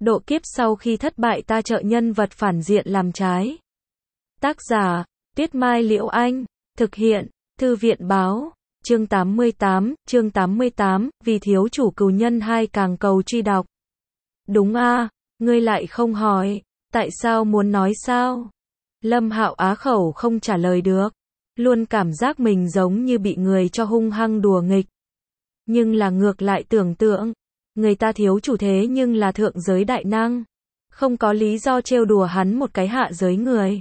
Độ kiếp sau khi thất bại ta trợ nhân vật phản diện làm trái. Tác giả, Tuyết Mai Liễu Anh. Thực hiện, Thư viện Báo. Chương 88, vì thiếu chủ cừu nhân 2 càng cầu truy đọc. Đúng a, ngươi lại không hỏi, tại sao muốn nói sao? Lâm Hạo á khẩu không trả lời được, luôn cảm giác mình giống như bị người cho hung hăng đùa nghịch. Nhưng là ngược lại tưởng tượng, người ta thiếu chủ thế nhưng là thượng giới đại năng, không có lý do trêu đùa hắn một cái hạ giới người.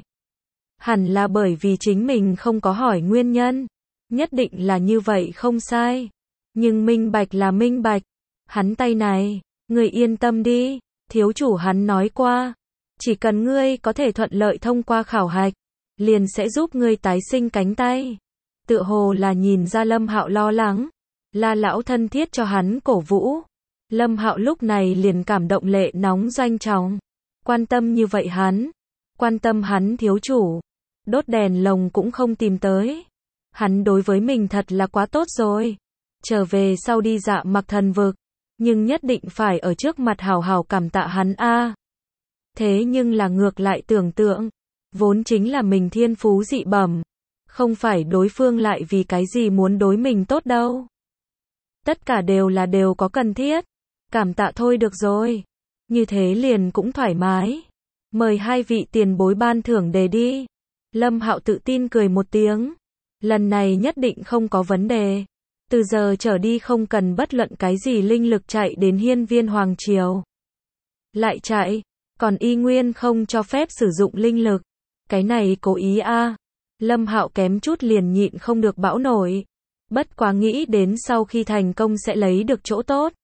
Hẳn là bởi vì chính mình không có hỏi nguyên nhân, nhất định là như vậy không sai. Nhưng minh bạch là minh bạch, hắn tay này, ngươi yên tâm đi, thiếu chủ hắn nói qua, chỉ cần ngươi có thể thuận lợi thông qua khảo hạch, liền sẽ giúp ngươi tái sinh cánh tay. Tựa hồ là nhìn ra Lâm Hạo lo lắng, La lão thân thiết cho hắn cổ vũ. Lâm Hạo lúc này liền cảm động lệ nóng doanh trọng, quan tâm như vậy hắn, quan tâm hắn thiếu chủ, đốt đèn lồng cũng không tìm tới. Hắn đối với mình thật là quá tốt rồi. Trở về sau đi dạ mặc thần vực, nhưng nhất định phải ở trước mặt hào hào cảm tạ hắn a. Thế nhưng là ngược lại tưởng tượng, vốn chính là mình thiên phú dị bẩm, không phải đối phương lại vì cái gì muốn đối mình tốt đâu. Tất cả đều có cần thiết, cảm tạ thôi được rồi. Như thế liền cũng thoải mái. Mời hai vị tiền bối ban thưởng đề đi. Lâm Hạo tự tin cười một tiếng. Lần này nhất định không có vấn đề. Từ giờ trở đi không cần bất luận cái gì linh lực chạy đến hiên viên Hoàng Triều. Lại chạy, còn y nguyên không cho phép sử dụng linh lực. Cái này cố ý a. Lâm Hạo kém chút liền nhịn không được bão nổi. Bất quá nghĩ đến sau khi thành công sẽ lấy được chỗ tốt.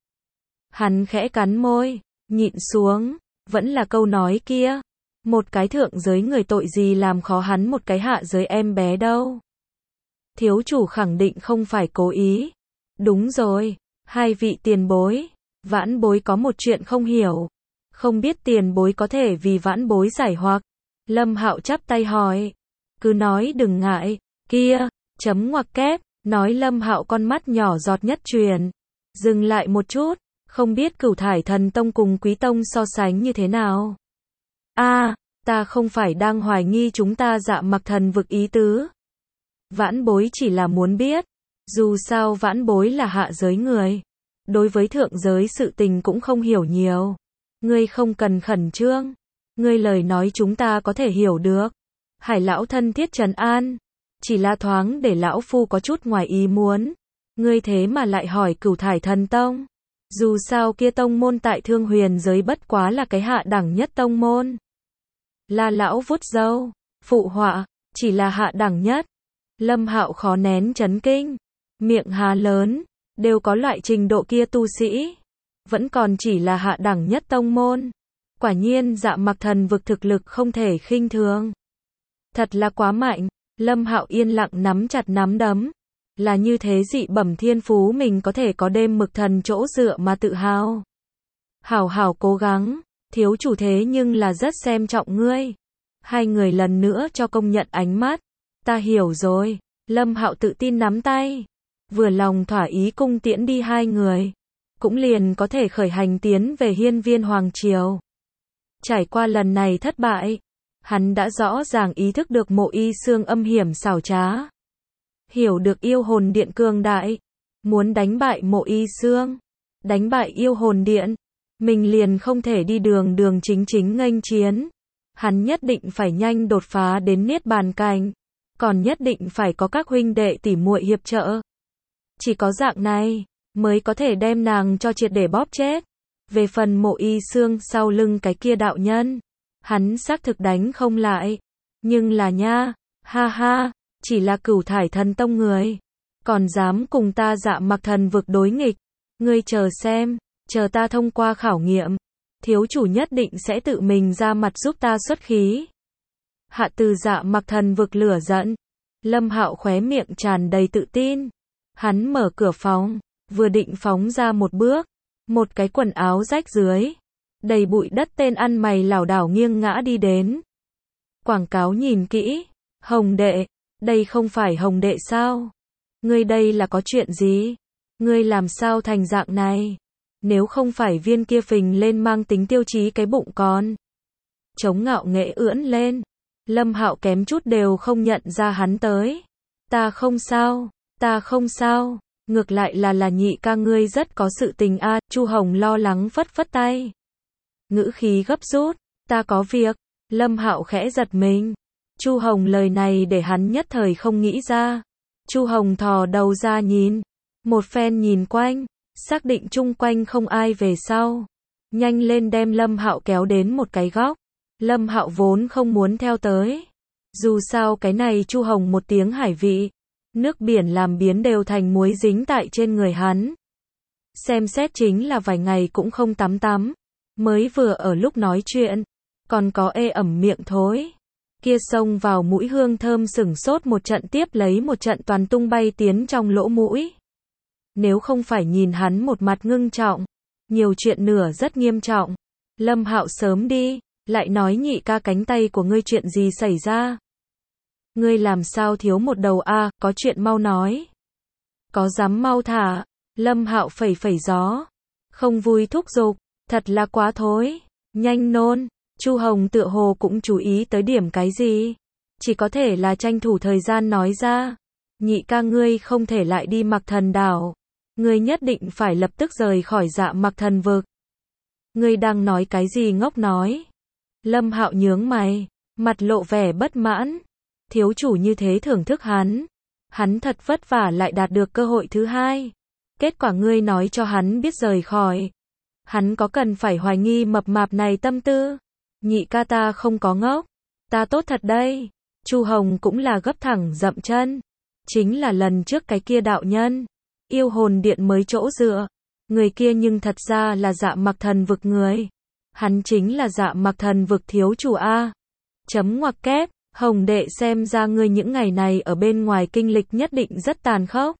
Hắn khẽ cắn môi, nhịn xuống, vẫn là câu nói kia. Một cái thượng giới người tội gì làm khó hắn một cái hạ giới em bé đâu. Thiếu chủ khẳng định không phải cố ý. Đúng rồi, hai vị tiền bối, vãn bối có một chuyện không hiểu. Không biết tiền bối có thể vì vãn bối giải hoặc. Lâm Hạo chắp tay hỏi. Cứ nói đừng ngại, kia, chấm ngoặc kép, nói Lâm Hạo con mắt nhỏ giọt nhất truyền. Dừng lại một chút, không biết Cửu Thải Thần Tông cùng Quý Tông so sánh như thế nào. Ta không phải đang hoài nghi chúng ta dạ mặc thần vực ý tứ. Vãn bối chỉ là muốn biết, dù sao vãn bối là hạ giới người, đối với thượng giới sự tình cũng không hiểu nhiều. Ngươi không cần khẩn trương, ngươi lời nói chúng ta có thể hiểu được. Hải lão thân thiết trấn an, chỉ là thoáng để lão phu có chút ngoài ý muốn. Ngươi thế mà lại hỏi Cửu Thải Thần Tông. Dù sao kia tông môn tại Thương Huyền giới bất quá là cái hạ đẳng nhất tông môn. La lão vuốt râu, phụ họa, chỉ là hạ đẳng nhất. Lâm Hạo khó nén chấn kinh, miệng há lớn, đều có loại trình độ kia tu sĩ, vẫn còn chỉ là hạ đẳng nhất tông môn. Quả nhiên dạ mặc thần vực thực lực không thể khinh thường. Thật là quá mạnh. Lâm Hạo yên lặng nắm chặt nắm đấm. Là như thế dị bẩm thiên phú mình có thể có đêm mực thần chỗ dựa mà tự hào. Hảo hảo cố gắng, thiếu chủ thế nhưng là rất xem trọng ngươi. Hai người lần nữa cho công nhận ánh mắt. Ta hiểu rồi. Lâm Hạo tự tin nắm tay, vừa lòng thỏa ý cung tiễn đi hai người, cũng liền có thể khởi hành tiến về hiên viên Hoàng Triều. Trải qua lần này thất bại, hắn đã rõ ràng ý thức được Mộ Y Xương âm hiểm xảo trá. Hiểu được yêu hồn điện cường đại, muốn đánh bại Mộ Y Xương, đánh bại yêu hồn điện, mình liền không thể đi đường chính nghênh chiến. Hắn nhất định phải nhanh đột phá đến niết bàn cảnh, còn nhất định phải có các huynh đệ tỷ muội hiệp trợ. Chỉ có dạng này, mới có thể đem nàng cho triệt để bóp chết. Về phần Mộ Y Xương sau lưng cái kia đạo nhân, hắn xác thực đánh không lại. Nhưng là nha, ha, chỉ là Cửu Thải Thần Tông người, còn dám cùng ta dạ mặc thần vực đối nghịch. Ngươi chờ xem, chờ ta thông qua khảo nghiệm, thiếu chủ nhất định sẽ tự mình ra mặt giúp ta xuất khí. Hạ từ dạ mặc thần vực lửa giận. Lâm Hạo khóe miệng tràn đầy tự tin. Hắn mở cửa phòng, vừa định phóng ra một bước, một cái quần áo rách dưới, đầy bụi đất tên ăn mày lảo đảo nghiêng ngã đi đến. Quảng cáo nhìn kỹ, Hồng đệ, đây không phải Hồng đệ sao? Ngươi đây là có chuyện gì? Ngươi làm sao thành dạng này? Nếu không phải viên kia phình lên mang tính tiêu chí cái bụng con trống ngạo nghễ ưỡn lên, Lâm Hạo kém chút đều không nhận ra hắn tới. Ta không sao, ta không sao, ngược lại là nhị ca ngươi rất có sự tình a. Chu Hồng lo lắng phất phất tay. Ngữ khí gấp rút, ta có việc. Lâm Hạo khẽ giật mình. Chu Hồng lời này để hắn nhất thời không nghĩ ra. Chu Hồng thò đầu ra nhìn, một phen nhìn quanh, xác định chung quanh không ai về sau, nhanh lên đem Lâm Hạo kéo đến một cái góc. Lâm Hạo vốn không muốn theo tới. Dù sao cái này Chu Hồng một tiếng hải vị, nước biển làm biến đều thành muối dính tại trên người hắn. Xem xét chính là vài ngày cũng không tắm, mới vừa ở lúc nói chuyện, còn có ê ẩm miệng thối. Kia xông vào mũi hương thơm sửng sốt một trận tiếp lấy một trận toàn tung bay tiến trong lỗ mũi. Nếu không phải nhìn hắn một mặt ngưng trọng, nhiều chuyện nửa rất nghiêm trọng, Lâm Hạo sớm đi, lại nói nhị ca cánh tay của ngươi chuyện gì xảy ra? Ngươi làm sao thiếu một đầu a, có chuyện mau nói. Có dám mau thả, Lâm Hạo phẩy phẩy gió, không vui thúc giục, thật là quá thối, nhanh nôn. Chu Hồng tựa hồ cũng chú ý tới điểm cái gì, chỉ có thể là tranh thủ thời gian nói ra. Nhị ca ngươi không thể lại đi Mặc Thần đảo, ngươi nhất định phải lập tức rời khỏi Dạ Mặc Thần vực. Ngươi đang nói cái gì ngốc nói? Lâm Hạo nhướng mày, mặt lộ vẻ bất mãn. Thiếu chủ như thế thưởng thức hắn thật vất vả lại đạt được cơ hội thứ hai. Kết quả ngươi nói cho hắn biết rời khỏi. Hắn có cần phải hoài nghi mập mạp này tâm tư? Nhị ca ta không có ngốc, ta tốt thật đây. Chu Hồng cũng là gấp thẳng dậm chân. Chính là lần trước cái kia đạo nhân, yêu hồn điện mới chỗ dựa. Người kia nhưng thật ra là Dạ Mặc Thần vực người. Hắn chính là Dạ Mặc Thần vực thiếu chủ a. Chấm ngoặc kép, Hồng đệ xem ra ngươi những ngày này ở bên ngoài kinh lịch nhất định rất tàn khốc.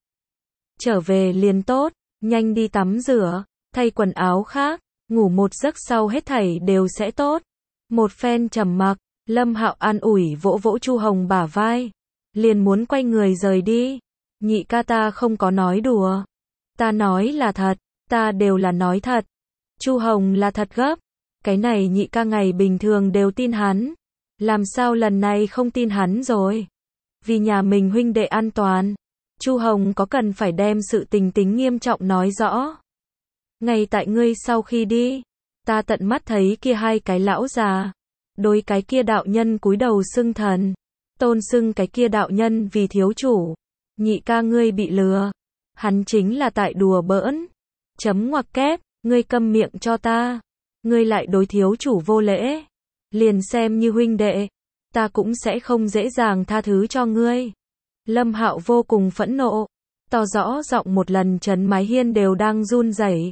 Trở về liền tốt, nhanh đi tắm rửa, thay quần áo khác, ngủ một giấc sau hết thảy đều sẽ tốt. Một phen trầm mặc, Lâm Hạo an ủi vỗ vỗ Chu Hồng bả vai, liền muốn quay người rời đi. Nhị ca ta không có nói đùa, ta nói là thật, ta đều là nói thật. Chu Hồng là thật gấp, cái này nhị ca ngày bình thường đều tin hắn, làm sao lần này không tin hắn rồi? Vì nhà mình huynh đệ an toàn, Chu Hồng có cần phải đem sự tình tính nghiêm trọng nói rõ. Ngay tại ngươi sau khi đi, ta tận mắt thấy kia hai cái lão già, đối cái kia đạo nhân cúi đầu xưng thần, tôn xưng cái kia đạo nhân vì thiếu chủ. Nhị ca ngươi bị lừa, hắn chính là tại đùa bỡn. Chấm ngoặc kép, ngươi câm miệng cho ta, ngươi lại đối thiếu chủ vô lễ, liền xem như huynh đệ, ta cũng sẽ không dễ dàng tha thứ cho ngươi. Lâm Hạo vô cùng phẫn nộ, to rõ giọng một lần trấn mái hiên đều đang run rẩy.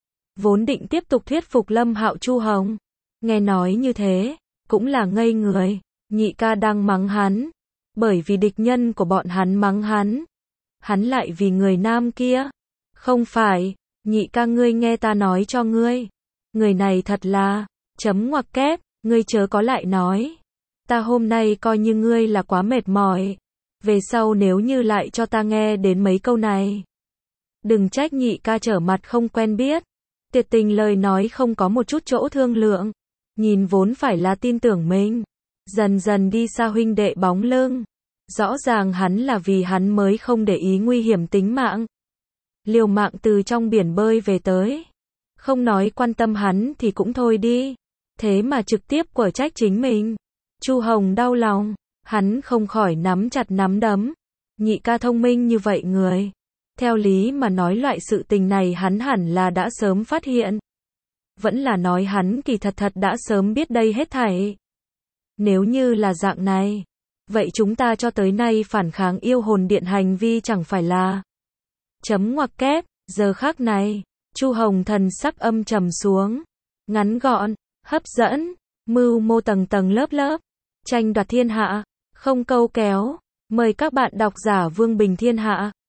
Vốn định tiếp tục thuyết phục Lâm Hạo Chu Hồng, nghe nói như thế, cũng là ngây người. Nhị ca đang mắng hắn, bởi vì địch nhân của bọn hắn mắng hắn lại vì người nam kia. Không phải, nhị ca ngươi nghe ta nói cho ngươi, người này thật là, chấm ngoặc kép, ngươi chớ có lại nói. Ta hôm nay coi như ngươi là quá mệt mỏi, về sau nếu như lại cho ta nghe đến mấy câu này, đừng trách nhị ca trở mặt không quen biết. Tuyệt tình lời nói không có một chút chỗ thương lượng, nhìn vốn phải là tin tưởng mình, dần dần đi xa huynh đệ bóng lưng. Rõ ràng hắn là vì hắn mới không để ý nguy hiểm tính mạng, liều mạng từ trong biển bơi về tới. Không nói quan tâm hắn thì cũng thôi đi, thế mà trực tiếp quở trách chính mình. Chu Hồng đau lòng, hắn không khỏi nắm chặt nắm đấm. Nhị ca thông minh như vậy người, theo lý mà nói loại sự tình này hắn hẳn là đã sớm phát hiện. Vẫn là nói hắn kỳ thật đã sớm biết đây hết thảy. Nếu như là dạng này, vậy chúng ta cho tới nay phản kháng yêu hồn điện hành vi chẳng phải là... Chấm ngoặc kép, giờ khác này, Chu Hồng thần sắc âm trầm xuống, ngắn gọn, hấp dẫn, mưu mô tầng tầng lớp lớp, tranh đoạt thiên hạ, không câu kéo. Mời các bạn đọc giả Vương Bình Thiên Hạ